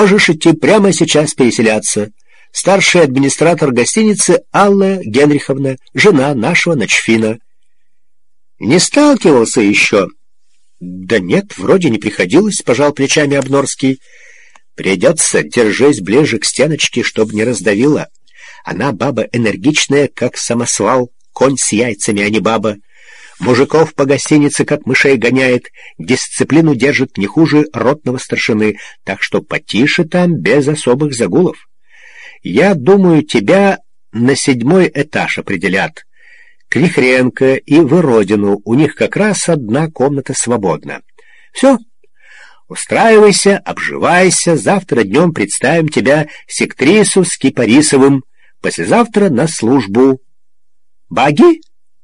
Можешь идти прямо сейчас переселяться. Старший администратор гостиницы Алла Генриховна, жена нашего начфина. Не сталкивался еще? Да нет, вроде не приходилось, пожал плечами Обнорский. Придется, держись ближе к стеночке, чтобы не раздавила. Она баба энергичная, как самосвал, конь с яйцами, а не баба. Мужиков по гостинице как мышей гоняет, дисциплину держит не хуже ротного старшины, так что потише там, без особых загулов. Я думаю, тебя на 7-й этаж определят. К Вихренко и Выродину, у них как раз одна комната свободна. Все, устраивайся, обживайся, завтра днем представим тебя сектрису с Кипарисовым, послезавтра на службу. Баги?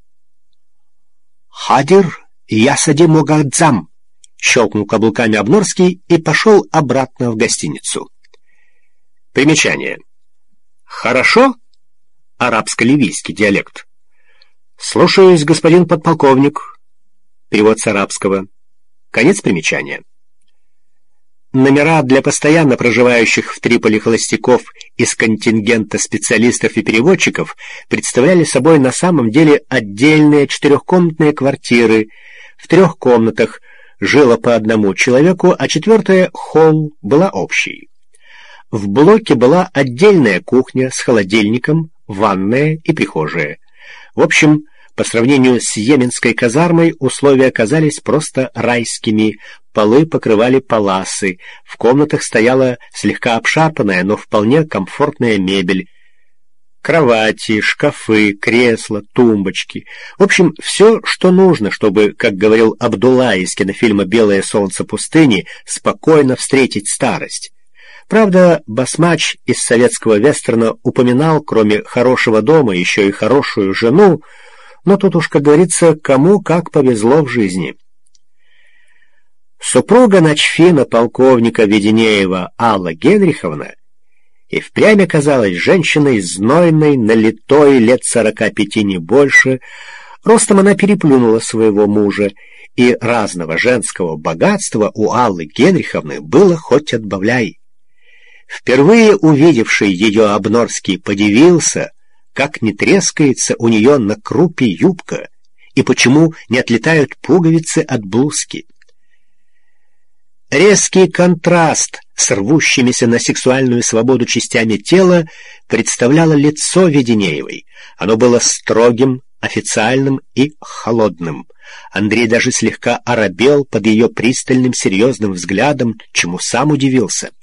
«Хадир, я садим Огадзам!» — щелкнул каблуками Обнорский и пошел обратно в гостиницу. Примечание. «Хорошо?» — арабско-ливийский диалект. «Слушаюсь, господин подполковник». Перевод с арабского. Конец примечания. Номера для постоянно проживающих в Триполи холостяков из контингента специалистов и переводчиков представляли собой на самом деле отдельные 4-комнатные квартиры. В 3 комнатах жило по одному человеку, а 4-я, холл, была общей. В блоке была отдельная кухня с холодильником, ванная и прихожая. В общем, по сравнению с йеменской казармой условия оказались просто райскими. Полы покрывали паласы, в комнатах стояла слегка обшарпанная, но вполне комфортная мебель. Кровати, шкафы, кресла, тумбочки. В общем, все, что нужно, чтобы, как говорил Абдулла из кинофильма «Белое солнце пустыни», спокойно встретить старость. Правда, басмач из советского вестерна упоминал, кроме хорошего дома, еще и хорошую жену, но тут уж, как говорится, кому как повезло в жизни. Супруга начфина полковника Веденеева Алла Генриховна и впрямь оказалась женщиной знойной, налитой, лет 45 не больше. Ростом она переплюнула своего мужа, и разного женского богатства у Аллы Генриховны было хоть отбавляй. Впервые увидевший ее Обнорский подивился, как не трескается у нее на крупе юбка и почему не отлетают пуговицы от блузки. Резкий контраст с рвущимися на сексуальную свободу частями тела представляло лицо Веденеевой. Оно было строгим, официальным и холодным. Андрей даже слегка оробел под ее пристальным серьезным взглядом, чему сам удивился.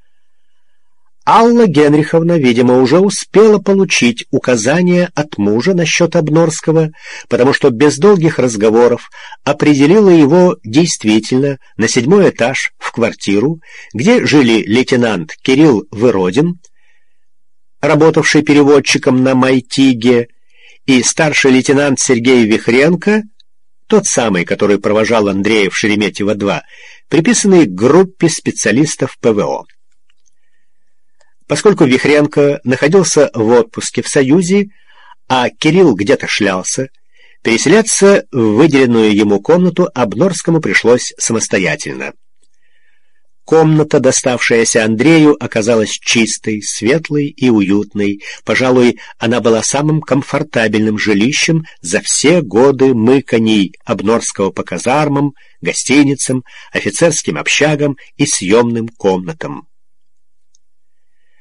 Алла Генриховна, видимо, уже успела получить указания от мужа насчет Обнорского, потому что без долгих разговоров определила его действительно на 7-й этаж в квартиру, где жили лейтенант Кирилл Выродин, работавший переводчиком на Майтиге, и старший лейтенант Сергей Вихренко, тот самый, который провожал Андрея в Шереметьево-2, приписанный к группе специалистов ПВО. Поскольку Вихренко находился в отпуске в Союзе, а Кирилл где-то шлялся, переселяться в выделенную ему комнату Обнорскому пришлось самостоятельно. Комната, доставшаяся Андрею, оказалась чистой, светлой и уютной. Пожалуй, она была самым комфортабельным жилищем за все годы мыканий Обнорского по казармам, гостиницам, офицерским общагам и съемным комнатам.